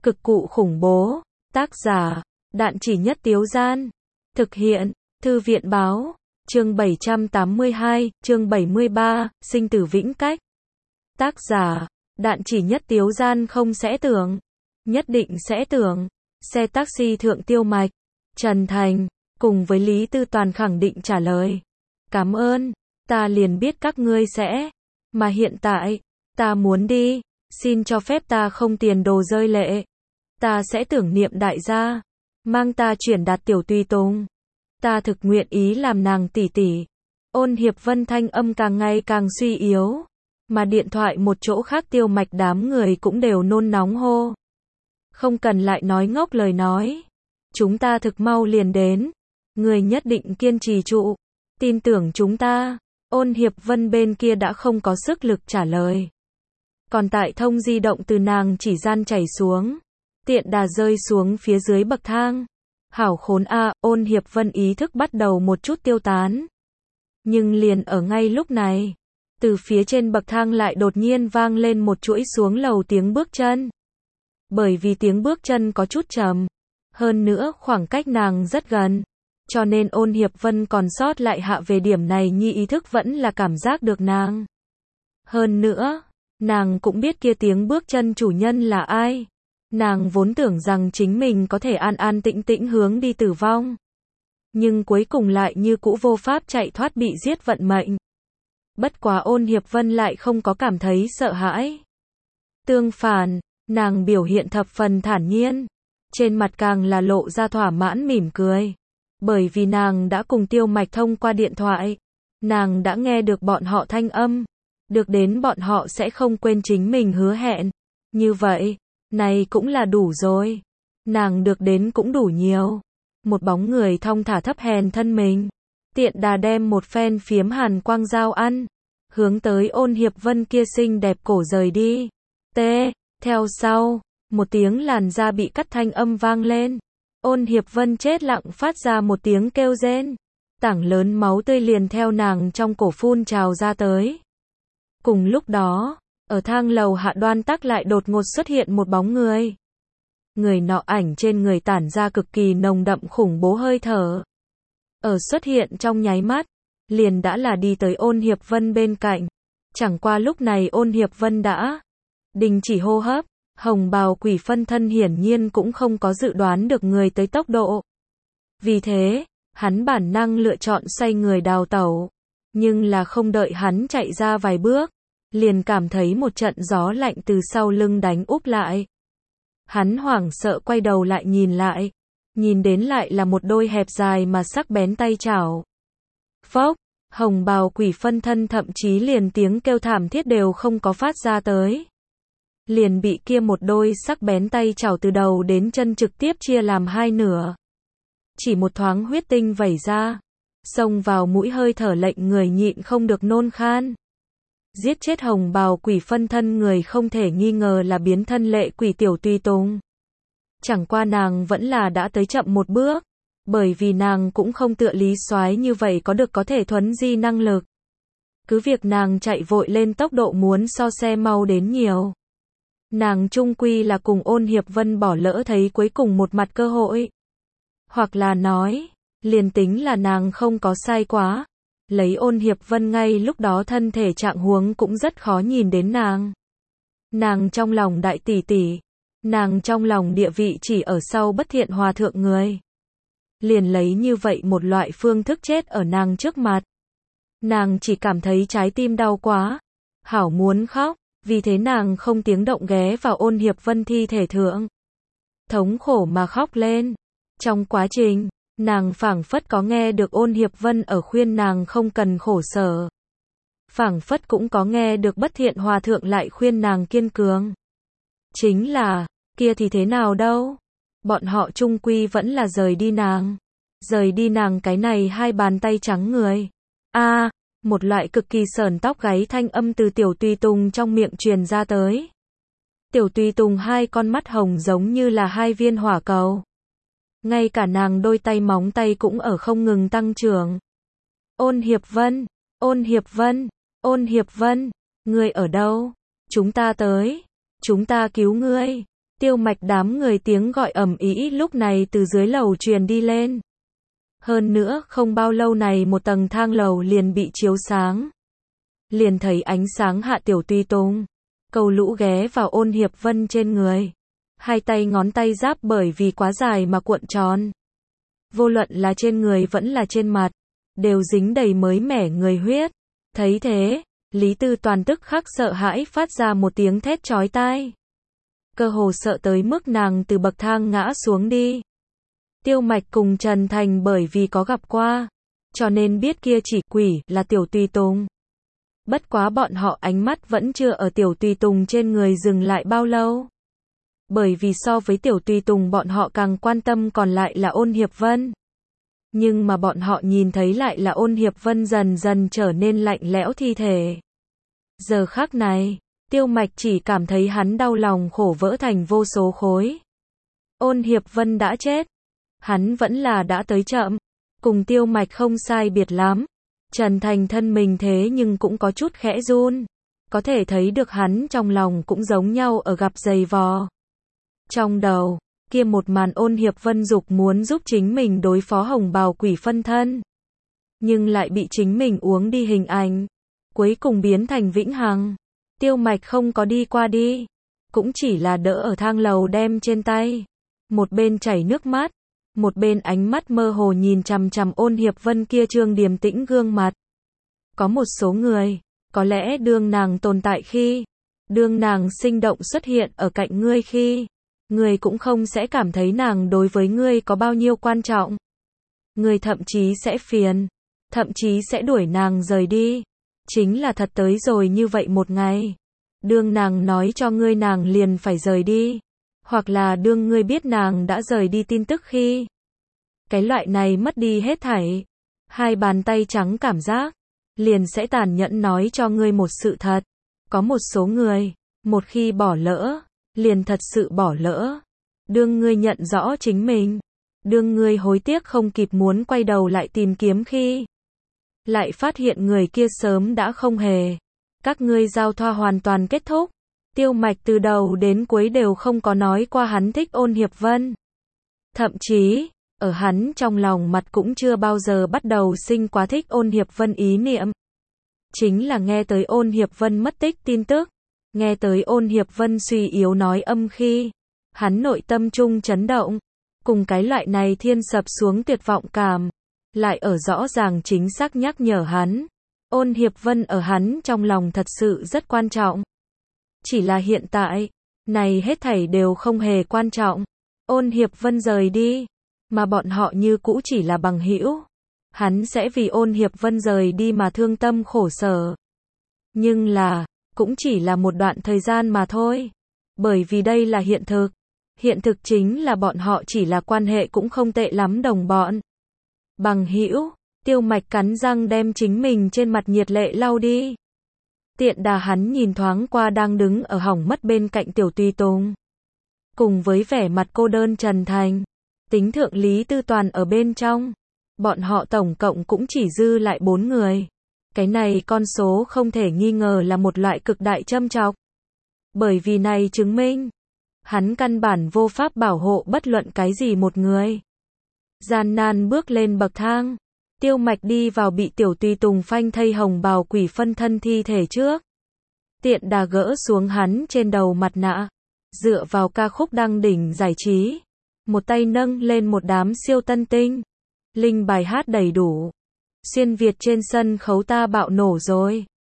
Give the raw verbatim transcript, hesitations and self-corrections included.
Cực cụ khủng bố. Tác giả, Đạn Chỉ Nhất Tiếu Gian. Thực hiện, Thư viện Báo. Chương bảy trăm tám mươi hai, chương bảy mươi ba, sinh tử vĩnh cách. Tác giả, Đạn Chỉ Nhất Tiếu Gian. Không sẽ tưởng, nhất định sẽ tưởng. Xe taxi thượng Tiêu Mạch, Trần Thành, cùng với Lý Tư Toàn khẳng định trả lời. Cảm ơn, ta liền biết các ngươi sẽ. Mà hiện tại, ta muốn đi, xin cho phép ta không tiền đồ rơi lệ. Ta sẽ tưởng niệm đại gia, mang ta chuyển đạt tiểu tùy tùng. Ta thực nguyện ý làm nàng tỷ tỷ. Ôn Hiệp Vân thanh âm càng ngày càng suy yếu, mà điện thoại một chỗ khác Tiêu Mạch đám người cũng đều nôn nóng hô. Không cần lại nói ngốc lời nói. Chúng ta thực mau liền đến. Người nhất định kiên trì trụ. Tin tưởng chúng ta. Ôn Hiệp Vân bên kia đã không có sức lực trả lời. Còn tại thông di động từ nàng chỉ gian chảy xuống. Tiện đà rơi xuống phía dưới bậc thang. Hảo khốn a, Ôn Hiệp Vân ý thức bắt đầu một chút tiêu tán. Nhưng liền ở ngay lúc này, từ phía trên bậc thang lại đột nhiên vang lên một chuỗi xuống lầu tiếng bước chân. Bởi vì tiếng bước chân có chút trầm, hơn nữa khoảng cách nàng rất gần, cho nên Ôn Hiệp Vân còn sót lại hạ về điểm này nhi ý thức vẫn là cảm giác được nàng. Hơn nữa, nàng cũng biết kia tiếng bước chân chủ nhân là ai. Nàng vốn tưởng rằng chính mình có thể an an tĩnh tĩnh hướng đi tử vong. Nhưng cuối cùng lại như cũ vô pháp chạy thoát bị giết vận mệnh. Bất quá Ôn Hiệp Vân lại không có cảm thấy sợ hãi. Tương phản, nàng biểu hiện thập phần thản nhiên. Trên mặt càng là lộ ra thỏa mãn mỉm cười. Bởi vì nàng đã cùng Tiêu Mạch thông qua điện thoại. Nàng đã nghe được bọn họ thanh âm. Được đến bọn họ sẽ không quên chính mình hứa hẹn. Như vậy, này cũng là đủ rồi. Nàng được đến cũng đủ nhiều. Một bóng người thong thả thấp hèn thân mình. Tiện đà đem một phen phiếm hàn quang dao ăn. Hướng tới Ôn Hiệp Vân kia xinh đẹp cổ rời đi. T. Theo sau, một tiếng làn da bị cắt thanh âm vang lên. Ôn Hiệp Vân chết lặng phát ra một tiếng kêu rên. Tảng lớn máu tươi liền theo nàng trong cổ phun trào ra tới. Cùng lúc đó, ở thang lầu hạ đoan tắc lại đột ngột xuất hiện một bóng người. Người nọ ảnh trên người tản ra cực kỳ nồng đậm khủng bố hơi thở. Ở xuất hiện trong nháy mắt, liền đã là đi tới Ôn Hiệp Vân bên cạnh. Chẳng qua lúc này Ôn Hiệp Vân đã đình chỉ hô hấp. Hồng bào quỷ phân thân hiển nhiên cũng không có dự đoán được người tới tốc độ. Vì thế, hắn bản năng lựa chọn xoay người đào tẩu. Nhưng là không đợi hắn chạy ra vài bước, liền cảm thấy một trận gió lạnh từ sau lưng đánh úp lại. Hắn hoảng sợ quay đầu lại nhìn lại. Nhìn đến lại là một đôi hẹp dài mà sắc bén tay chảo. Phốc, hồng bào quỷ phân thân thậm chí liền tiếng kêu thảm thiết đều không có phát ra tới. Liền bị kia một đôi sắc bén tay chảo từ đầu đến chân trực tiếp chia làm hai nửa. Chỉ một thoáng huyết tinh vẩy ra, xông vào mũi hơi thở lệnh người nhịn không được nôn khan. Giết chết hồng bào quỷ phân thân người không thể nghi ngờ là biến thân lệ quỷ tiểu tùy tùng. Chẳng qua nàng vẫn là đã tới chậm một bước, bởi vì nàng cũng không tựa Lý Soái như vậy có được có thể thuấn di năng lực. Cứ việc nàng chạy vội lên tốc độ muốn so xe mau đến nhiều. Nàng chung quy là cùng Ôn Hiệp Vân bỏ lỡ thấy cuối cùng một mặt cơ hội. Hoặc là nói, liền tính là nàng không có sai quá. Lấy Ôn Hiệp Vân ngay lúc đó thân thể trạng huống cũng rất khó nhìn đến nàng. Nàng trong lòng đại tỷ tỷ. Nàng trong lòng địa vị chỉ ở sau bất thiện hòa thượng người. Liền lấy như vậy một loại phương thức chết ở nàng trước mặt. Nàng chỉ cảm thấy trái tim đau quá. Hảo muốn khóc. Vì thế nàng không tiếng động ghé vào Ôn Hiệp Vân thi thể thượng. Thống khổ mà khóc lên. Trong quá trình, nàng phảng phất có nghe được Ôn Hiệp Vân ở khuyên nàng không cần khổ sở. Phảng phất cũng có nghe được bất thiện hòa thượng lại khuyên nàng kiên cường. Chính là, kia thì thế nào đâu. Bọn họ chung quy vẫn là rời đi nàng. Rời đi nàng cái này hai bàn tay trắng người. A. À, một loại cực kỳ sởn tóc gáy thanh âm từ tiểu tùy tùng trong miệng truyền ra tới. Tiểu tùy tùng hai con mắt hồng giống như là hai viên hỏa cầu. Ngay cả nàng đôi tay móng tay cũng ở không ngừng tăng trưởng. Ôn Hiệp Vân, Ôn Hiệp Vân, Ôn Hiệp Vân, ngươi ở đâu? Chúng ta tới, chúng ta cứu ngươi. Tiêu Mạch đám người tiếng gọi ầm ĩ lúc này từ dưới lầu truyền đi lên. Hơn nữa không bao lâu này một tầng thang lầu liền bị chiếu sáng. Liền thấy ánh sáng Hạ Tiểu Tùy Tùng. Cầu lũ ghé vào Ôn Hiệp Vân trên người. Hai tay ngón tay giáp bởi vì quá dài mà cuộn tròn. Vô luận là trên người vẫn là trên mặt. Đều dính đầy mới mẻ người huyết. Thấy thế, Lý Tư Toàn tức khắc sợ hãi phát ra một tiếng thét chói tai. Cơ hồ sợ tới mức nàng từ bậc thang ngã xuống đi. Tiêu Mạch cùng Trần Thành bởi vì có gặp qua, cho nên biết kia chỉ quỷ là Tiểu Tùy Tùng. Bất quá bọn họ ánh mắt vẫn chưa ở Tiểu Tùy Tùng trên người dừng lại bao lâu. Bởi vì so với Tiểu Tùy Tùng bọn họ càng quan tâm còn lại là Ôn Hiệp Vân. Nhưng mà bọn họ nhìn thấy lại là Ôn Hiệp Vân dần dần trở nên lạnh lẽo thi thể. Giờ khắc này, Tiêu Mạch chỉ cảm thấy hắn đau lòng khổ vỡ thành vô số khối. Ôn Hiệp Vân đã chết. Hắn vẫn là đã tới chậm. Cùng Tiêu Mạch không sai biệt lắm. Trần Thành thân mình thế nhưng cũng có chút khẽ run. Có thể thấy được hắn trong lòng cũng giống nhau ở gặp giày vò. Trong đầu, kia một màn Ôn Hiệp Vân dục muốn giúp chính mình đối phó hồng bào quỷ phân thân. Nhưng lại bị chính mình uống đi hình ảnh. Cuối cùng biến thành vĩnh hằng. Tiêu Mạch không có đi qua đi. Cũng chỉ là đỡ ở thang lầu đem trên tay. Một bên chảy nước mắt. Một bên ánh mắt mơ hồ nhìn chằm chằm Ôn Hiệp Vân kia trương điềm tĩnh gương mặt. Có một số người, có lẽ đương nàng tồn tại khi, đương nàng sinh động xuất hiện ở cạnh ngươi khi, ngươi cũng không sẽ cảm thấy nàng đối với ngươi có bao nhiêu quan trọng. Ngươi thậm chí sẽ phiền, thậm chí sẽ đuổi nàng rời đi. Chính là thật tới rồi như vậy một ngày. Đương nàng nói cho ngươi nàng liền phải rời đi. Hoặc là đương ngươi biết nàng đã rời đi tin tức khi. Cái loại này mất đi hết thảy. Hai bàn tay trắng cảm giác. Liền sẽ tàn nhẫn nói cho ngươi một sự thật. Có một số người, một khi bỏ lỡ, liền thật sự bỏ lỡ. Đương ngươi nhận rõ chính mình. Đương ngươi hối tiếc không kịp muốn quay đầu lại tìm kiếm khi. Lại phát hiện người kia sớm đã không hề. Các ngươi giao thoa hoàn toàn kết thúc. Tiêu Mạch từ đầu đến cuối đều không có nói qua hắn thích Ôn Hiệp Vân. Thậm chí, ở hắn trong lòng mặt cũng chưa bao giờ bắt đầu sinh quá thích Ôn Hiệp Vân ý niệm. Chính là nghe tới Ôn Hiệp Vân mất tích tin tức. Nghe tới Ôn Hiệp Vân suy yếu nói âm khi. Hắn nội tâm trung chấn động. Cùng cái loại này thiên sập xuống tuyệt vọng cảm. Lại ở rõ ràng chính xác nhắc nhở hắn. Ôn Hiệp Vân ở hắn trong lòng thật sự rất quan trọng. Chỉ là hiện tại, này hết thảy đều không hề quan trọng. Ôn Hiệp Vân rời đi, mà bọn họ như cũ chỉ là bằng hữu. Hắn sẽ vì Ôn Hiệp Vân rời đi mà thương tâm khổ sở. Nhưng là, cũng chỉ là một đoạn thời gian mà thôi. Bởi vì đây là hiện thực. Hiện thực chính là bọn họ chỉ là quan hệ cũng không tệ lắm đồng bọn. Bằng hữu, Tiêu Mạch cắn răng đem chính mình trên mặt nhiệt lệ lau đi. Tiện đà hắn nhìn thoáng qua đang đứng ở hỏng mất bên cạnh Tiểu Tùy Tùng. Cùng với vẻ mặt cô đơn Trần Thành. Tính thượng Lý Tư Toàn ở bên trong. Bọn họ tổng cộng cũng chỉ dư lại bốn người. Cái này con số không thể nghi ngờ là một loại cực đại châm chọc. Bởi vì này chứng minh. Hắn căn bản vô pháp bảo hộ bất luận cái gì một người. Gian nan bước lên bậc thang. Tiêu Mạch đi vào bị Tiểu Tùy Tùng phanh thây hồng bào quỷ phân thân thi thể trước. Tiện đà gỡ xuống hắn trên đầu mặt nạ. Dựa vào ca khúc đăng đỉnh giải trí. Một tay nâng lên một đám siêu tân tinh. Linh bài hát đầy đủ. Xuyên Việt trên sân khấu ta bạo nổ rồi.